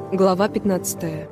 Глава 15.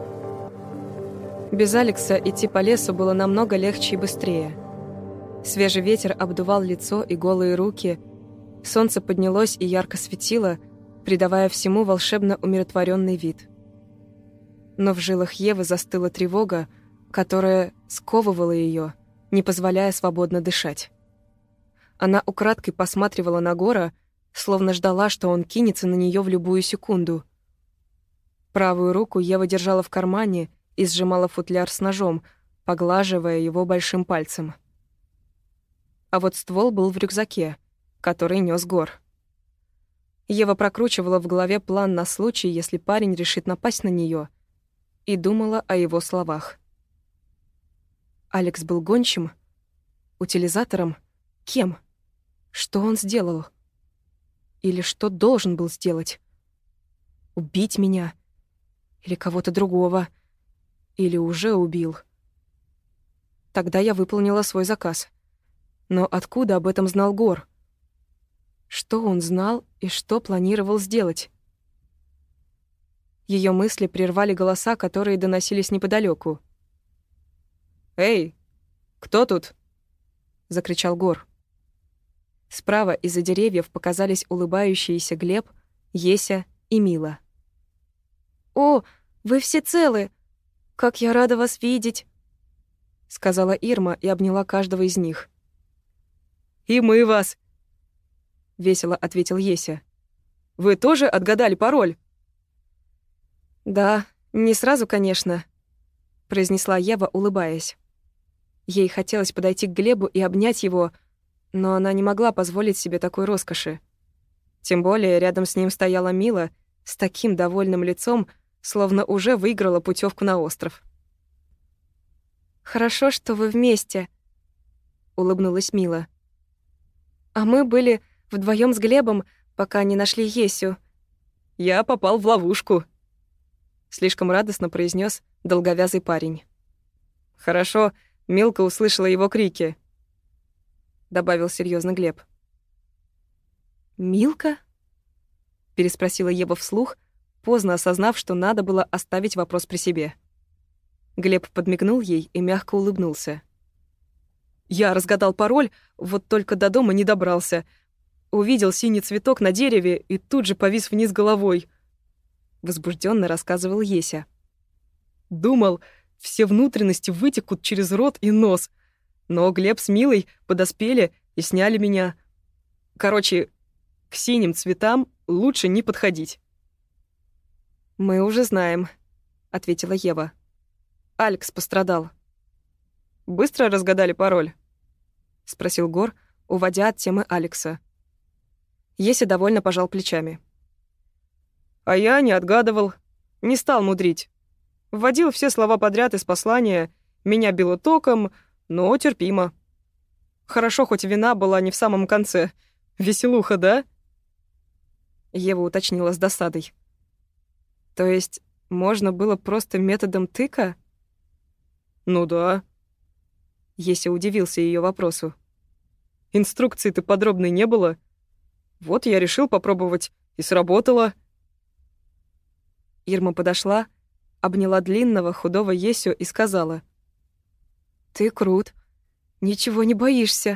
Без Алекса идти по лесу было намного легче и быстрее. Свежий ветер обдувал лицо и голые руки, солнце поднялось и ярко светило, придавая всему волшебно умиротворенный вид. Но в жилах Евы застыла тревога, которая сковывала ее, не позволяя свободно дышать. Она украдкой посматривала на Гора, словно ждала, что он кинется на нее в любую секунду. Правую руку Ева держала в кармане и сжимала футляр с ножом, поглаживая его большим пальцем. А вот ствол был в рюкзаке, который нёс Гор. Ева прокручивала в голове план на случай, если парень решит напасть на неё, и думала о его словах. Алекс был гончим? Утилизатором? Кем? Что он сделал? Или что должен был сделать? Убить меня? Или кого-то другого? Или уже убил? Тогда я выполнила свой заказ. Но откуда об этом знал Гор? Что он знал и что планировал сделать? Её мысли прервали голоса, которые доносились неподалёку. «Эй, кто тут?» — закричал Гор. Справа из-за деревьев показались улыбающиеся Глеб, Еся и Мила. «О, вы все целы! Как я рада вас видеть!» — сказала Ирма и обняла каждого из них. «И мы вас!» — весело ответил Еся. «Вы тоже отгадали пароль?» «Да, не сразу, конечно», — произнесла Ева, улыбаясь. Ей хотелось подойти к Глебу и обнять его, но она не могла позволить себе такой роскоши. Тем более рядом с ним стояла Мила с таким довольным лицом, словно уже выиграла путевку на остров. «Хорошо, что вы вместе», — улыбнулась Мила. «А мы были вдвоем с Глебом, пока не нашли Есю». «Я попал в ловушку», — слишком радостно произнес долговязый парень. «Хорошо, Милка услышала его крики», — добавил серьезно Глеб. «Милка?» — переспросила Ева вслух, поздно осознав, что надо было оставить вопрос при себе. Глеб подмигнул ей и мягко улыбнулся. «Я разгадал пароль, вот только до дома не добрался. Увидел синий цветок на дереве и тут же повис вниз головой», — возбужденно рассказывал Еся. «Думал, все внутренности вытекут через рот и нос, но Глеб с Милой подоспели и сняли меня. Короче, к синим цветам лучше не подходить». «Мы уже знаем», — ответила Ева. «Алекс пострадал». «Быстро разгадали пароль?» — спросил Гор, уводя от темы Алекса. Еся довольно пожал плечами. «А я не отгадывал, не стал мудрить. Вводил все слова подряд из послания, меня било током, но терпимо. Хорошо, хоть вина была не в самом конце. Веселуха, да?» Ева уточнила с досадой. «То есть можно было просто методом тыка?» «Ну да». Еся удивился её вопросу. «Инструкции-то подробной не было. Вот я решил попробовать, и сработало». Ирма подошла, обняла длинного, худого Есю и сказала: «Ты крут, ничего не боишься».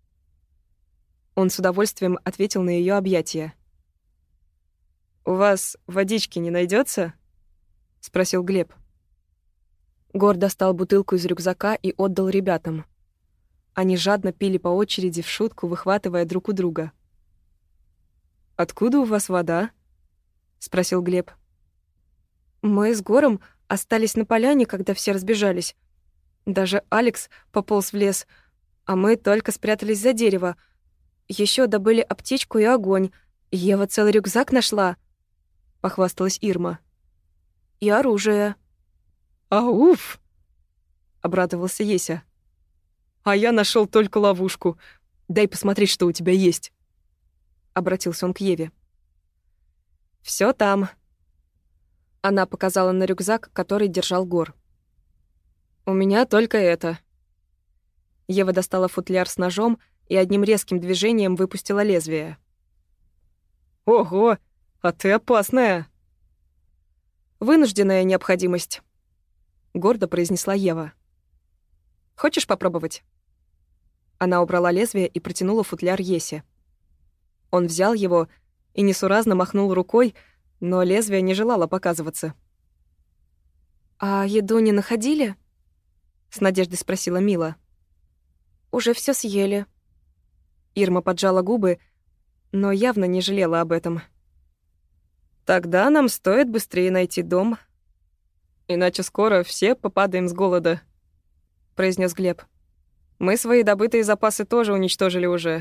Он с удовольствием ответил на её объятия. «У вас водички не найдётся?» — спросил Глеб. Гор достал бутылку из рюкзака и отдал ребятам. Они жадно пили по очереди в шутку, выхватывая друг у друга. «Откуда у вас вода?» — спросил Глеб. «Мы с Гором остались на поляне, когда все разбежались. Даже Алекс пополз в лес, а мы только спрятались за дерево. Ещё добыли аптечку и огонь. Ева целый рюкзак нашла», — похвасталась Ирма. «И оружие». «Ауф!» — обрадовался Еся. «А я нашёл только ловушку. Дай посмотреть, что у тебя есть», — обратился он к Еве. «Всё там». Она показала на рюкзак, который держал Гор. «У меня только это». Ева достала футляр с ножом и одним резким движением выпустила лезвие. «Ого, а ты опасная!» «Вынужденная необходимость», — гордо произнесла Ева. «Хочешь попробовать?» Она убрала лезвие и протянула футляр Есе. Он взял его и несуразно махнул рукой, но лезвие не желало показываться. «А еду не находили?» — с надеждой спросила Мила. «Уже все съели». Ирма поджала губы, но явно не жалела об этом. «Тогда нам стоит быстрее найти дом, иначе скоро все попадаем с голода», — произнес Глеб. «Мы свои добытые запасы тоже уничтожили уже».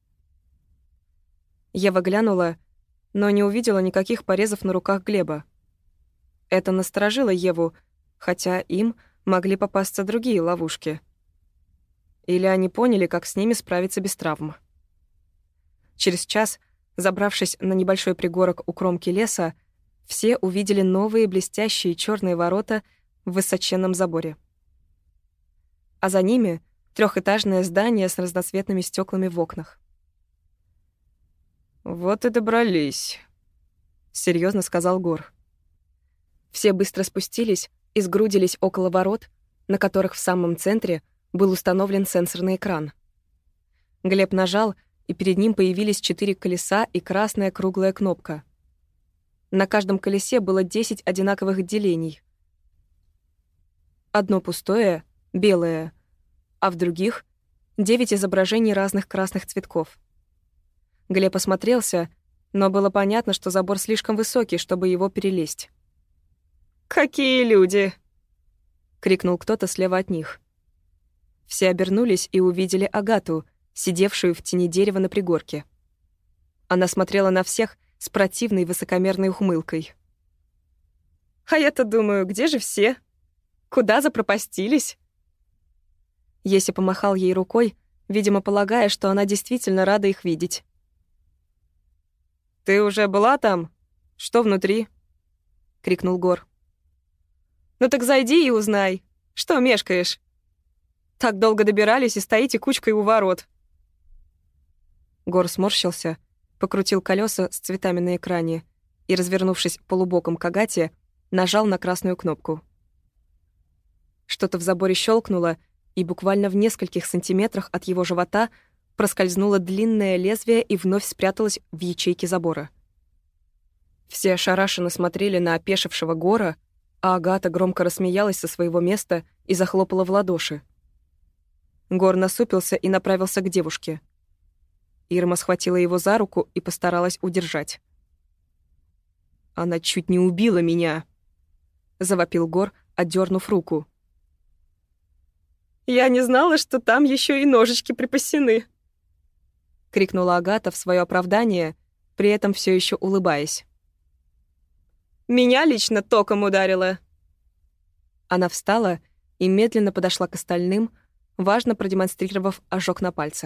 Ева глянула, но не увидела никаких порезов на руках Глеба. Это насторожило Еву, хотя им могли попасться другие ловушки. Или они поняли, как с ними справиться без травм. Через час, забравшись на небольшой пригорок у кромки леса, все увидели новые блестящие черные ворота в высоченном заборе. А за ними трехэтажное здание с разноцветными стеклами в окнах. «Вот и добрались», — серьезно сказал Гор. Все быстро спустились и сгрудились около ворот, на которых в самом центре был установлен сенсорный экран. Глеб нажал, и перед ним появились 4 колеса и красная круглая кнопка. На каждом колесе было 10 одинаковых делений. Одно пустое, белое, а в других — 9 изображений разных красных цветков. Глеб осмотрелся, но было понятно, что забор слишком высокий, чтобы его перелезть. «Какие люди!» — крикнул кто-то слева от них. Все обернулись и увидели Агату, сидевшую в тени дерева на пригорке. Она смотрела на всех с противной высокомерной ухмылкой. «А я-то думаю, где же все? Куда запропастились?» Еся помахал ей рукой, видимо, полагая, что она действительно рада их видеть. «Ты уже была там? Что внутри?» — крикнул Гор. «Ну так зайди и узнай. Что мешкаешь? Так долго добирались и стоите кучкой у ворот». Гор сморщился, покрутил колеса с цветами на экране и, развернувшись полубоком к Агате, нажал на красную кнопку. Что-то в заборе щелкнуло, и буквально в нескольких сантиметрах от его живота проскользнуло длинное лезвие и вновь спряталось в ячейке забора. Все ошарашенно смотрели на опешившего Гора, а Агата громко рассмеялась со своего места и захлопала в ладоши. Гор насупился и направился к девушке. Ирма схватила его за руку и постаралась удержать. «Она чуть не убила меня», — завопил Гор, отдернув руку. «Я не знала, что там еще и ножички припасены», — крикнула Агата в свое оправдание, при этом все еще улыбаясь. «Меня лично током ударило». Она встала и медленно подошла к остальным, важно продемонстрировав ожог на пальце.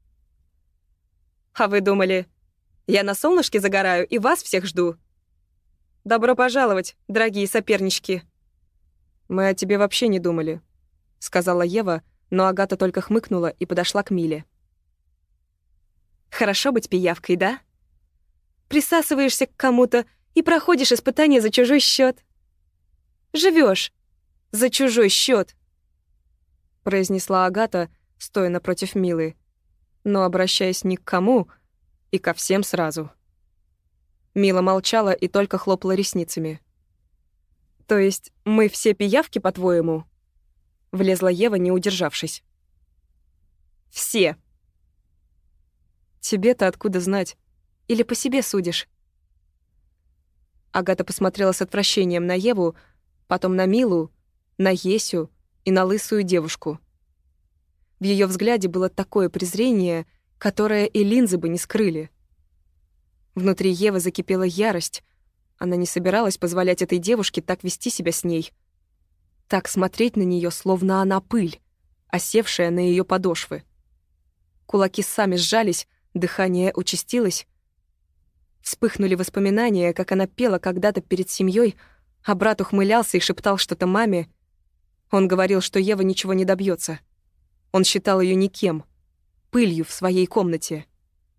«А вы думали, я на солнышке загораю и вас всех жду? Добро пожаловать, дорогие сопернички!» «Мы о тебе вообще не думали», — сказала Ева, но Агата только хмыкнула и подошла к Миле. «Хорошо быть пиявкой, да? Присасываешься к кому-то и проходишь испытания за чужой счет. Живешь за чужой счет, произнесла Агата, стоя напротив Милы, но обращаясь ни к кому и ко всем сразу. Мила молчала и только хлопала ресницами. «То есть мы все пиявки, по-твоему?» Влезла Ева, не удержавшись. «Все!» «Тебе-то откуда знать? Или по себе судишь?» Агата посмотрела с отвращением на Еву, потом на Милу, на Есю и на лысую девушку. В ее взгляде было такое презрение, которое и линзы бы не скрыли. Внутри Евы закипела ярость. Она не собиралась позволять этой девушке так вести себя с ней. Так смотреть на нее, словно она пыль, осевшая на ее подошвы. Кулаки сами сжались, дыхание участилось. Вспыхнули воспоминания, как она пела когда-то перед семьей, а брат ухмылялся и шептал что-то маме. Он говорил, что Ева ничего не добьется. Он считал ее никем, пылью в своей комнате.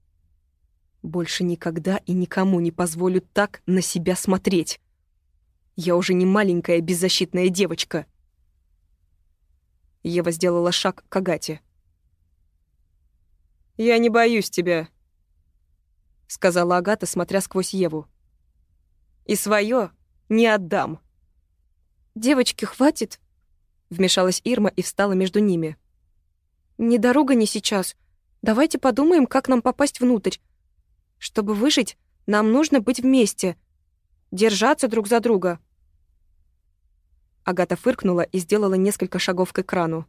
Больше никогда и никому не позволю так на себя смотреть. Я уже не маленькая беззащитная девочка. Ева сделала шаг к Агате. «Я не боюсь тебя», — сказала Агата, смотря сквозь Еву. «И своё не отдам». «Девочки, хватит!» — вмешалась Ирма и встала между ними. «Ни дорога, ни сейчас. Давайте подумаем, как нам попасть внутрь. Чтобы выжить, нам нужно быть вместе, держаться друг за друга». Агата фыркнула и сделала несколько шагов к экрану.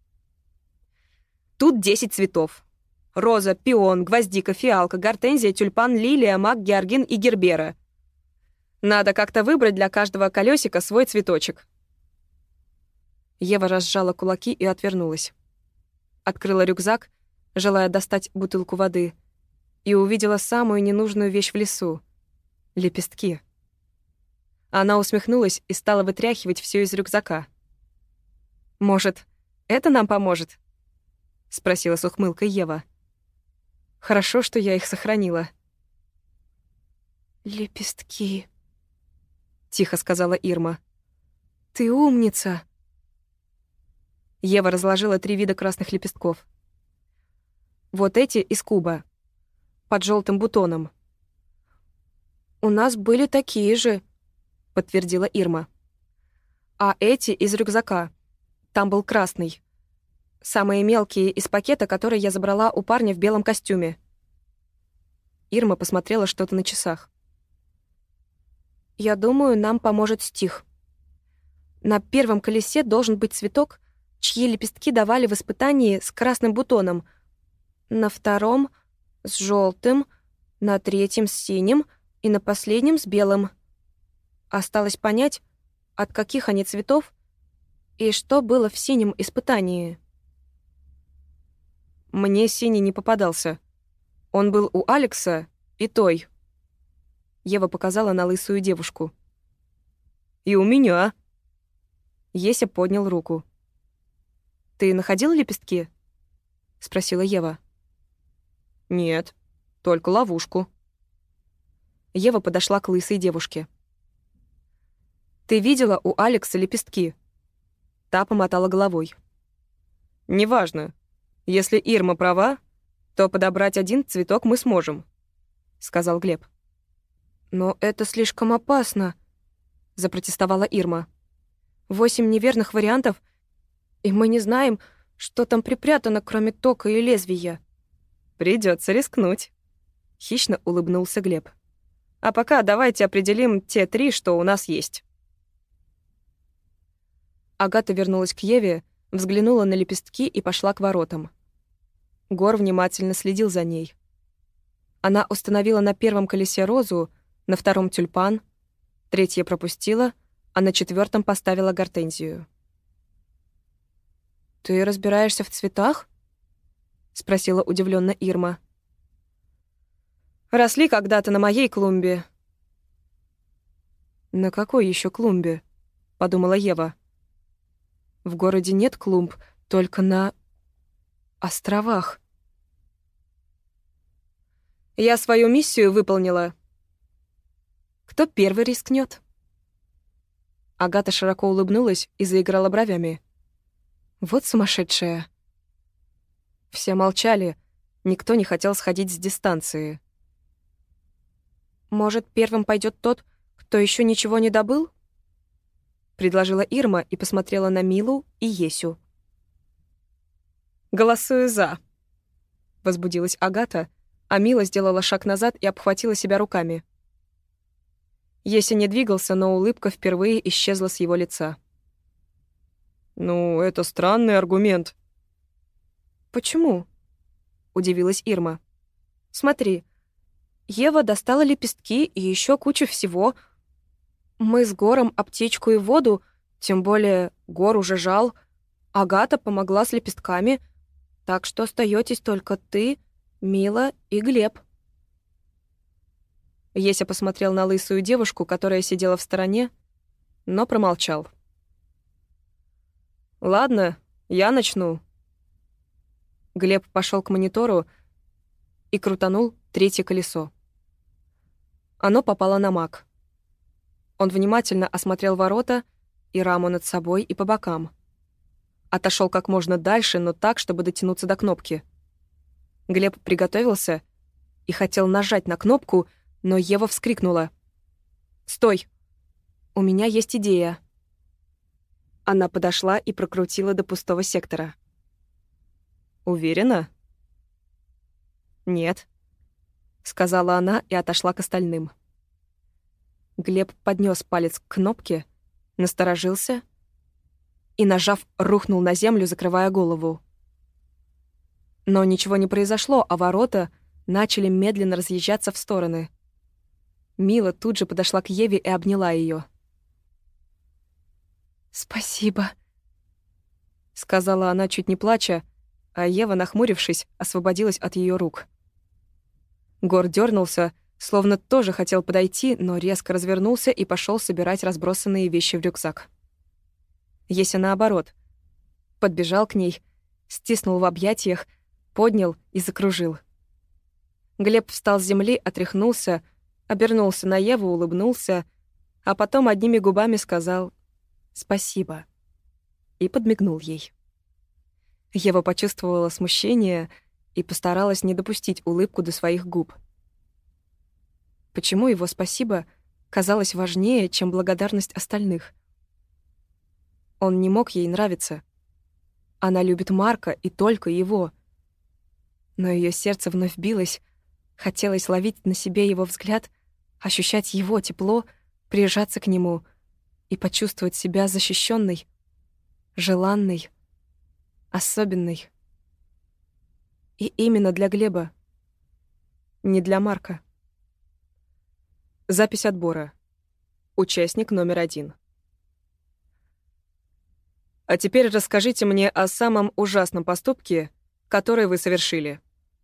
«Тут 10 цветов. Роза, пион, гвоздика, фиалка, гортензия, тюльпан, лилия, мак, георгин и гербера. Надо как-то выбрать для каждого колесика свой цветочек». Ева разжала кулаки и отвернулась. Открыла рюкзак, желая достать бутылку воды, и увидела самую ненужную вещь в лесу — лепестки. Она усмехнулась и стала вытряхивать все из рюкзака. «Может, это нам поможет?» — спросила с ухмылкой Ева. «Хорошо, что я их сохранила». «Лепестки», — тихо сказала Ирма. «Ты умница». Ева разложила 3 вида красных лепестков. Вот эти из куба, под желтым бутоном. «У нас были такие же», — подтвердила Ирма. «А эти из рюкзака. Там был красный. Самые мелкие из пакета, который я забрала у парня в белом костюме». Ирма посмотрела что-то на часах. «Я думаю, нам поможет стих. На первом колесе должен быть цветок, чьи лепестки давали в испытании с красным бутоном, на втором — с желтым, на третьем — с синим и на последнем — с белым. Осталось понять, от каких они цветов и что было в синем испытании». «Мне синий не попадался. Он был у Алекса и той». Ева показала на лысую девушку. «И у меня». Еся поднял руку. «Ты находил лепестки?» — спросила Ева. «Нет, только ловушку». Ева подошла к лысой девушке. «Ты видела у Алекса лепестки?» Та помотала головой. «Неважно. Если Ирма права, то подобрать один цветок мы сможем», — сказал Глеб. «Но это слишком опасно», — запротестовала Ирма. 8 неверных вариантов, и мы не знаем, что там припрятано, кроме тока и лезвия». «Придется рискнуть», — хищно улыбнулся Глеб. «А пока давайте определим те 3, что у нас есть». Агата вернулась к Еве, взглянула на лепестки и пошла к воротам. Гор внимательно следил за ней. Она установила на первом колесе розу, на втором — тюльпан, третье пропустила, а на 4 поставила гортензию. «Ты разбираешься в цветах?» — спросила удивленно Ирма. «Росли когда-то на моей клумбе». «На какой еще клумбе?» — подумала Ева. «В городе нет клумб, только на островах». «Я свою миссию выполнила. Кто первый рискнет?» Агата широко улыбнулась и заиграла бровями. «Вот сумасшедшая». Все молчали, никто не хотел сходить с дистанции. «Может, первым пойдет тот, кто еще ничего не добыл?» — предложила Ирма и посмотрела на Милу и Есю. «Голосую «за», — возбудилась Агата, а Мила сделала шаг назад и обхватила себя руками. Еся не двигался, но улыбка впервые исчезла с его лица. «Ну, это странный аргумент». «Почему?» — удивилась Ирма. «Смотри, Ева достала лепестки и еще кучу всего. Мы с Гором аптечку и воду, тем более Гор уже жал. Агата помогла с лепестками, так что остаетесь только ты, Мила и Глеб». Еся посмотрел на лысую девушку, которая сидела в стороне, но промолчал. «Ладно, я начну». Глеб пошел к монитору и крутанул 3 колесо. Оно попало на маг. Он внимательно осмотрел ворота и раму над собой и по бокам. Отошел как можно дальше, но так, чтобы дотянуться до кнопки. Глеб приготовился и хотел нажать на кнопку, но Ева вскрикнула. «Стой! У меня есть идея!» Она подошла и прокрутила до пустого сектора. «Уверена?» «Нет», — сказала она и отошла к остальным. Глеб поднес палец к кнопке, насторожился и, нажав, рухнул на землю, закрывая голову. Но ничего не произошло, а ворота начали медленно разъезжаться в стороны. Мила тут же подошла к Еве и обняла ее. «Спасибо», — сказала она, чуть не плача, а Ева, нахмурившись, освободилась от ее рук. Гор дернулся, словно тоже хотел подойти, но резко развернулся и пошел собирать разбросанные вещи в рюкзак. Еся, наоборот, подбежал к ней, стиснул в объятиях, поднял и закружил. Глеб встал с земли, отряхнулся, обернулся на Еву, улыбнулся, а потом одними губами сказал «спасибо» и подмигнул ей. Ева почувствовала смущение и постаралась не допустить улыбку до своих губ. Почему его «спасибо» казалось важнее, чем благодарность остальных? Он не мог ей нравиться. Она любит Марка и только его. Но ее сердце вновь билось, хотелось ловить на себе его взгляд, ощущать его тепло, прижаться к нему и почувствовать себя защищенной, желанной, особенной. И именно для Глеба, не для Марка. Запись отбора. Участник номер 1. А теперь расскажите мне о самом ужасном поступке, который вы совершили.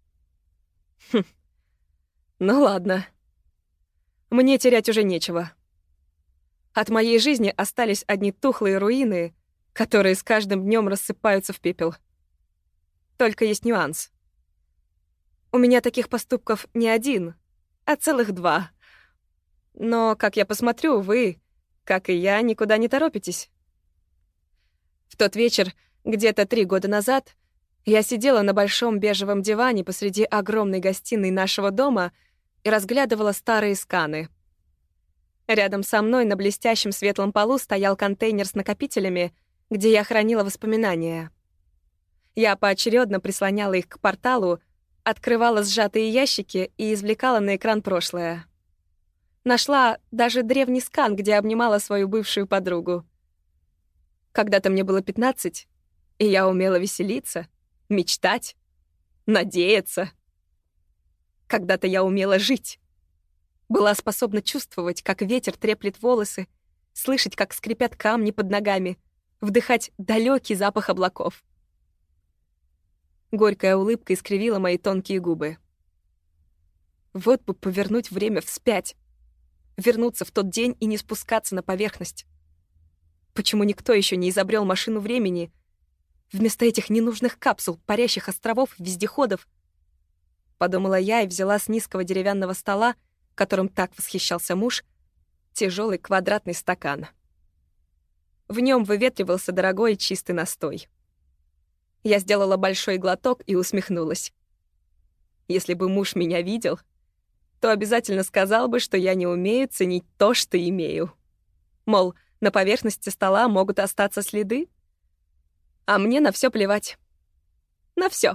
Ну ладно. Мне терять уже нечего. От моей жизни остались одни тухлые руины, которые с каждым днем рассыпаются в пепел. Только есть нюанс. У меня таких поступков не один, а целых 2. Но, как я посмотрю, вы, как и я, никуда не торопитесь. В тот вечер, где-то 3 года назад, я сидела на большом бежевом диване посреди огромной гостиной нашего дома и разглядывала старые сканы. Рядом со мной на блестящем светлом полу стоял контейнер с накопителями, где я хранила воспоминания. Я поочередно прислоняла их к порталу, открывала сжатые ящики и извлекала на экран прошлое. Нашла даже древний скан, где обнимала свою бывшую подругу. Когда-то мне было 15, и я умела веселиться, мечтать, надеяться. Когда-то я умела жить. Была способна чувствовать, как ветер треплет волосы, слышать, как скрипят камни под ногами, вдыхать далекий запах облаков. Горькая улыбка искривила мои тонкие губы. Вот бы повернуть время вспять, вернуться в тот день и не спускаться на поверхность. Почему никто еще не изобрел машину времени вместо этих ненужных капсул, парящих островов, вездеходов? Подумала я и взяла с низкого деревянного стола, которым так восхищался муж, тяжелый квадратный стакан. В нем выветривался дорогой чистый настой. Я сделала большой глоток и усмехнулась. Если бы муж меня видел, то обязательно сказал бы, что я не умею ценить то, что имею. Мол, на поверхности стола могут остаться следы, а мне на все плевать. На все.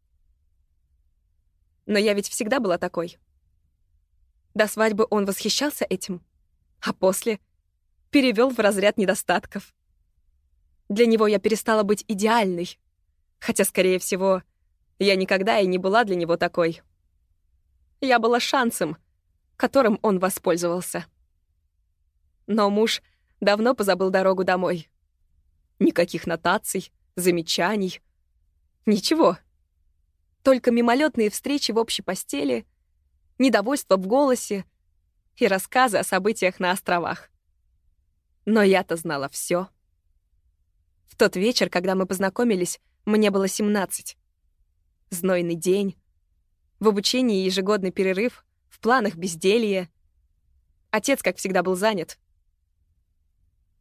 Но я ведь всегда была такой. До свадьбы он восхищался этим, а после перевел в разряд недостатков. Для него я перестала быть идеальной, хотя, скорее всего, я никогда и не была для него такой. Я была шансом, которым он воспользовался. Но муж давно позабыл дорогу домой. Никаких нотаций, замечаний. Ничего. Только мимолетные встречи в общей постели, недовольство в голосе и рассказы о событиях на островах. Но я-то знала все. В тот вечер, когда мы познакомились, мне было 17. Знойный день. В обучении ежегодный перерыв, в планах безделье. Отец, как всегда, был занят.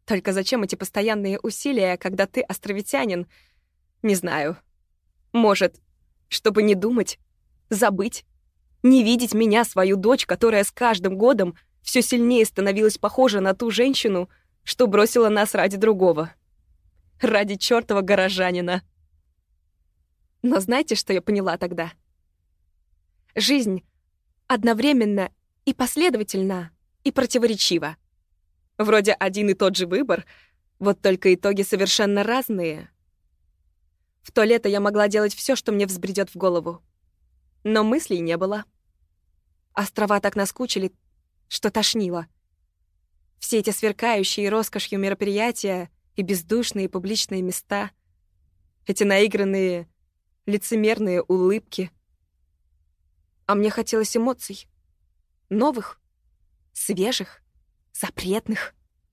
Только зачем эти постоянные усилия, когда ты островитянин? Не знаю. Может, чтобы не думать, забыть, не видеть меня, свою дочь, которая с каждым годом все сильнее становилась похожа на ту женщину, что бросила нас ради другого. Ради чёртова горожанина. Но знаете, что я поняла тогда? Жизнь одновременно и последовательна, и противоречива. Вроде один и тот же выбор, вот только итоги совершенно разные. В то лето я могла делать все, что мне взбредет в голову. Но мыслей не было. Острова так наскучили, что тошнило. Все эти сверкающие роскошью мероприятия и бездушные публичные места, эти наигранные, лицемерные улыбки. А мне хотелось эмоций. Новых, свежих, запретных.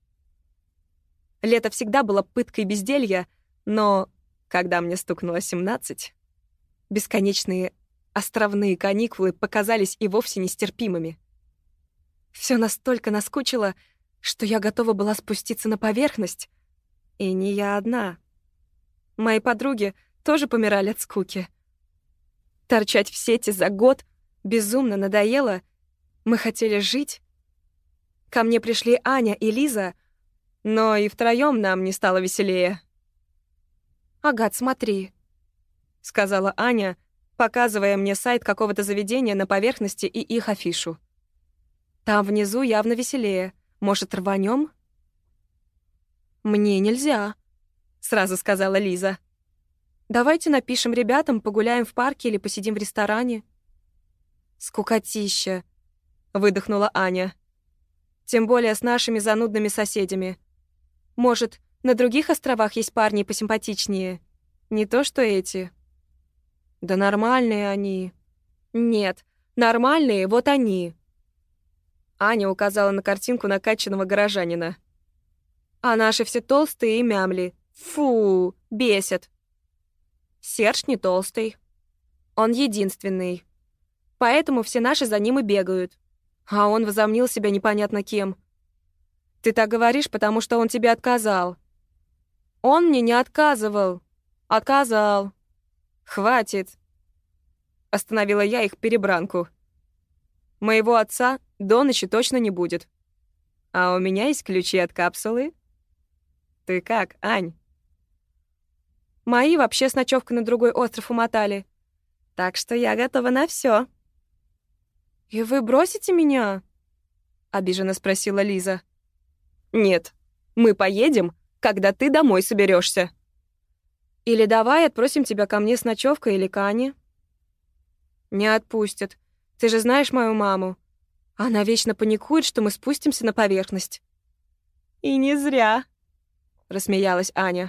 Лето всегда было пыткой безделья, но когда мне стукнуло 17, бесконечные островные каникулы показались и вовсе нестерпимыми. Все настолько наскучило, что я готова была спуститься на поверхность. И не я одна. Мои подруги тоже помирали от скуки. Торчать в сети за год безумно надоело. Мы хотели жить. Ко мне пришли Аня и Лиза, но и втроём нам не стало веселее. «Агат, смотри», — сказала Аня, показывая мне сайт какого-то заведения на поверхности и их афишу. «Там внизу явно веселее. Может, рванём?» «Мне нельзя», — сразу сказала Лиза. «Давайте напишем ребятам, погуляем в парке или посидим в ресторане». «Скукотища», — выдохнула Аня. «Тем более с нашими занудными соседями. Может, на других островах есть парни посимпатичнее? Не то что эти». «Да нормальные они». «Нет, нормальные вот они». Аня указала на картинку накачанного горожанина. «А наши все толстые и мямли. Фу, бесят». Серж не толстый. Он единственный. Поэтому все наши за ним и бегают. А он возомнил себя непонятно кем. Ты так говоришь, потому что он тебе отказал. Он мне не отказывал. Отказал. Хватит. Остановила я их перебранку. Моего отца до ночи точно не будет. А у меня есть ключи от капсулы. Ты как, Ань? Мои вообще с ночевкой на другой остров умотали. Так что я готова на все. «И вы бросите меня?» — обиженно спросила Лиза. «Нет, мы поедем, когда ты домой соберешься. Или давай отпросим тебя ко мне с ночевкой или к Ане». «Не отпустят. Ты же знаешь мою маму. Она вечно паникует, что мы спустимся на поверхность». «И не зря», — рассмеялась Аня.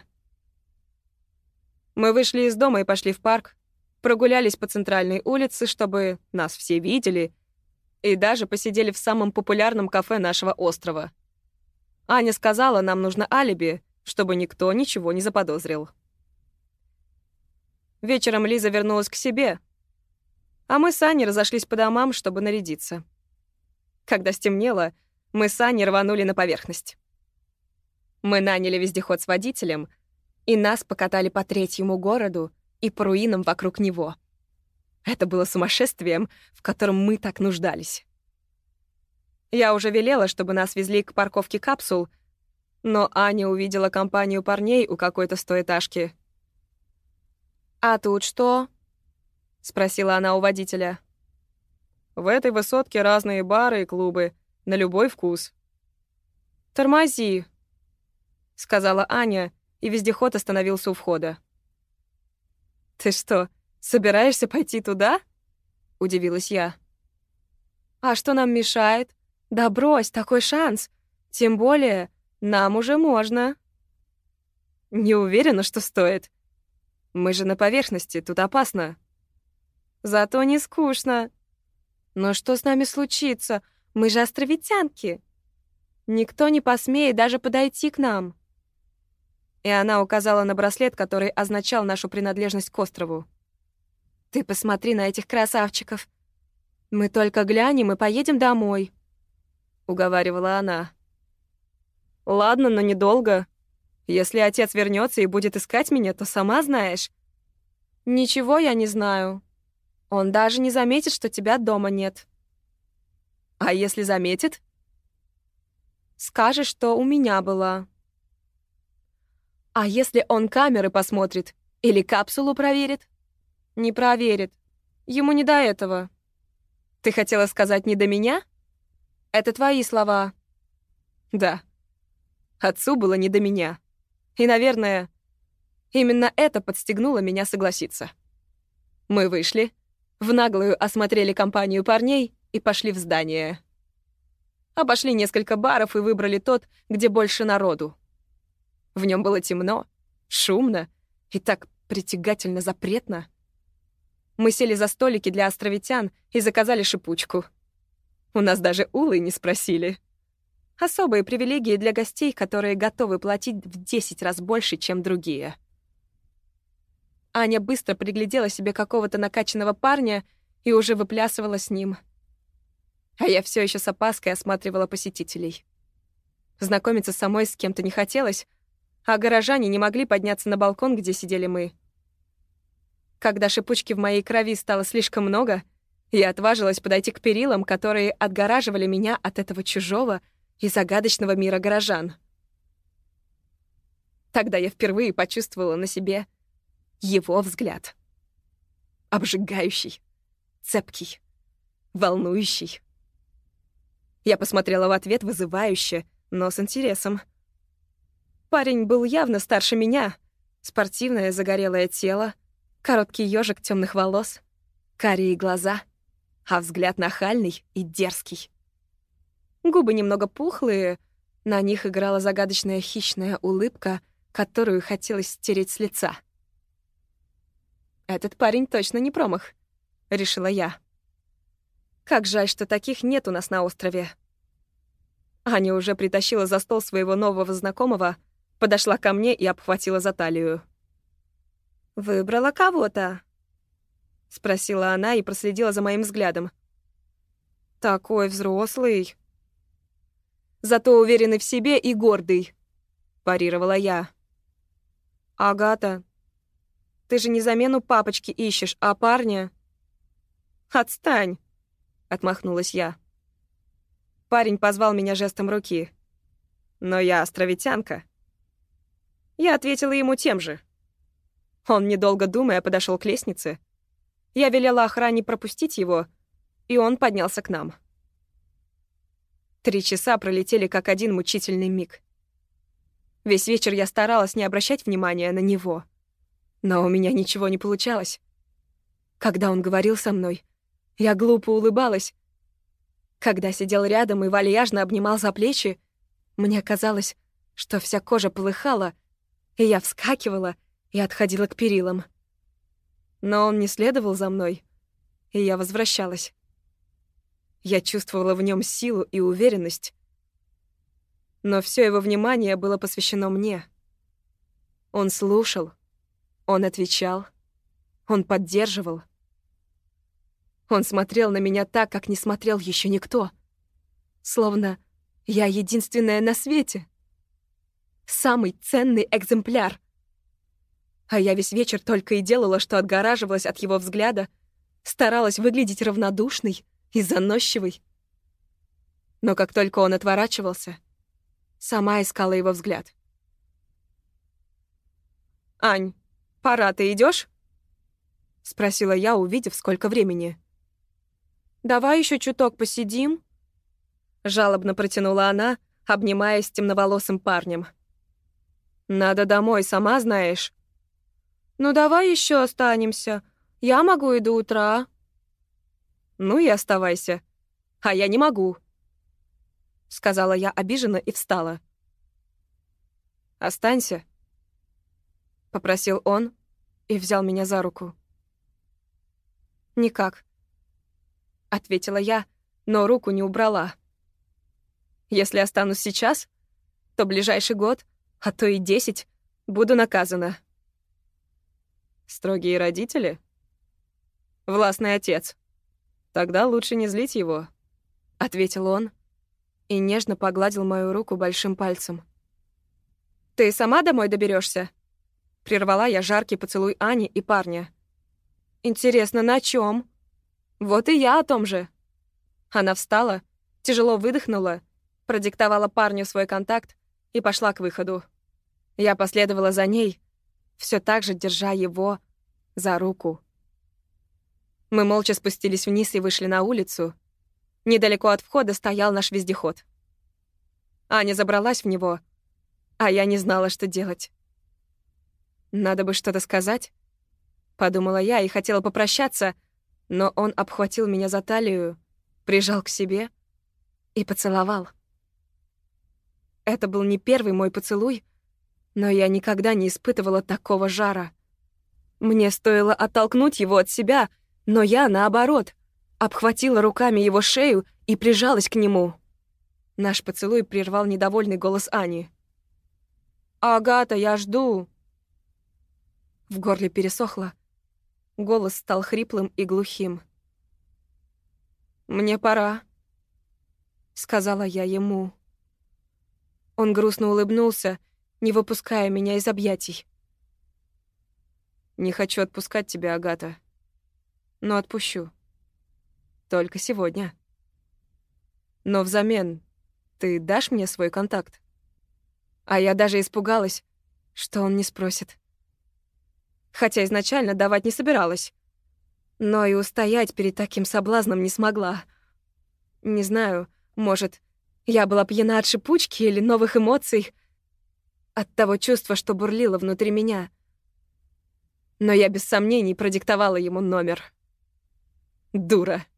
Мы вышли из дома и пошли в парк, прогулялись по центральной улице, чтобы нас все видели, и даже посидели в самом популярном кафе нашего острова. Аня сказала, нам нужно алиби, чтобы никто ничего не заподозрил. Вечером Лиза вернулась к себе, а мы с Аней разошлись по домам, чтобы нарядиться. Когда стемнело, мы с Аней рванули на поверхность. Мы наняли вездеход с водителем, и нас покатали по третьему городу и по руинам вокруг него. Это было сумасшествием, в котором мы так нуждались. Я уже велела, чтобы нас везли к парковке капсул, но Аня увидела компанию парней у какой-то стоэтажки. «А тут что?» — спросила она у водителя. «В этой высотке разные бары и клубы, на любой вкус». «Тормози», — сказала Аня, и вездеход остановился у входа. «Ты что, собираешься пойти туда?» — удивилась я. «А что нам мешает? Да брось, такой шанс. Тем более, нам уже можно». «Не уверена, что стоит. Мы же на поверхности, тут опасно». «Зато не скучно». «Но что с нами случится? Мы же островитянки. Никто не посмеет даже подойти к нам». И она указала на браслет, который означал нашу принадлежность к острову. «Ты посмотри на этих красавчиков. Мы только глянем и поедем домой», — уговаривала она. Ладно, но недолго. Если отец вернется и будет искать меня, то сама знаешь. Ничего я не знаю. Он даже не заметит, что тебя дома нет. А если заметит? Скажешь, что у меня была. А если он камеры посмотрит? Или капсулу проверит? Не проверит. Ему не до этого. Ты хотела сказать не до меня? Это твои слова. Да. Отцу было не до меня. И, наверное, именно это подстегнуло меня согласиться. Мы вышли, в наглую осмотрели компанию парней и пошли в здание. Обошли несколько баров и выбрали тот, где больше народу. В нем было темно, шумно и так притягательно запретно. Мы сели за столики для островитян и заказали шипучку. У нас даже улы не спросили. Особые привилегии для гостей, которые готовы платить в 10 раз больше, чем другие. Аня быстро приглядела себе какого-то накачанного парня и уже выплясывала с ним. А я все еще с опаской осматривала посетителей. Знакомиться самой с кем-то не хотелось, а горожане не могли подняться на балкон, где сидели мы. Когда шипучки в моей крови стало слишком много, я отважилась подойти к перилам, которые отгораживали меня от этого чужого и загадочного мира горожан. Тогда я впервые почувствовала на себе его взгляд. Обжигающий, цепкий, волнующий. Я посмотрела в ответ вызывающе, но с интересом. Парень был явно старше меня. Спортивное загорелое тело, короткий ёжик темных волос, карие глаза, а взгляд нахальный и дерзкий. Губы немного пухлые, на них играла загадочная хищная улыбка, которую хотелось стереть с лица. «Этот парень точно не промах», — решила я. Как жаль, что таких нет у нас на острове. Аня уже притащила за стол своего нового знакомого, подошла ко мне и обхватила за талию. «Выбрала кого-то?» — спросила она и проследила за моим взглядом. «Такой взрослый». «Зато уверенный в себе и гордый», — парировала я. «Агата, ты же не замену папочки ищешь, а парня?» «Отстань», — отмахнулась я. Парень позвал меня жестом руки. Но я островитянка. Я ответила ему тем же. Он, недолго думая, подошел к лестнице. Я велела охране пропустить его, и он поднялся к нам. 3 часа пролетели как один мучительный миг. Весь вечер я старалась не обращать внимания на него. Но у меня ничего не получалось. Когда он говорил со мной, я глупо улыбалась. Когда сидел рядом и вальяжно обнимал за плечи, мне казалось, что вся кожа полыхала, и я вскакивала и отходила к перилам. Но он не следовал за мной, и я возвращалась. Я чувствовала в нем силу и уверенность, но все его внимание было посвящено мне. Он слушал, он отвечал, он поддерживал. Он смотрел на меня так, как не смотрел еще никто. Словно я единственная на свете. Самый ценный экземпляр. А я весь вечер только и делала, что отгораживалась от его взгляда, старалась выглядеть равнодушной и заносчивой. Но как только он отворачивался, сама искала его взгляд. «Ань, пора, ты идешь? Спросила я, увидев, сколько времени. «Давай еще чуток посидим», — жалобно протянула она, обнимаясь с темноволосым парнем. «Надо домой, сама знаешь». «Ну давай еще останемся. Я могу и до утра». «Ну и оставайся. А я не могу», — сказала я обиженно и встала. «Останься», — попросил он и взял меня за руку. «Никак», — ответила я, но руку не убрала. «Если останусь сейчас, то ближайший год, а то и 10, буду наказана». «Строгие родители? Властный отец. Тогда лучше не злить его», — ответил он и нежно погладил мою руку большим пальцем. «Ты сама домой доберешься? Прервала я жаркий поцелуй Ани и парня. «Интересно, на чем? Вот и я о том же». Она встала, тяжело выдохнула, продиктовала парню свой контакт и пошла к выходу. Я последовала за ней, все так же держа его за руку. Мы молча спустились вниз и вышли на улицу. Недалеко от входа стоял наш вездеход. Аня забралась в него, а я не знала, что делать. «Надо бы что-то сказать», — подумала я и хотела попрощаться, но он обхватил меня за талию, прижал к себе и поцеловал. Это был не первый мой поцелуй, но я никогда не испытывала такого жара. Мне стоило оттолкнуть его от себя, но я, наоборот, обхватила руками его шею и прижалась к нему. Наш поцелуй прервал недовольный голос Ани. «Агата, я жду!» В горле пересохло. Голос стал хриплым и глухим. «Мне пора», — сказала я ему. Он грустно улыбнулся, не выпуская меня из объятий. «Не хочу отпускать тебя, Агата, но отпущу. Только сегодня. Но взамен ты дашь мне свой контакт?» А я даже испугалась, что он не спросит. Хотя изначально давать не собиралась. Но и устоять перед таким соблазном не смогла. Не знаю, может, я была пьяна от шипучки или новых эмоций, от того чувства, что бурлило внутри меня. Но я без сомнений продиктовала ему номер. Дура.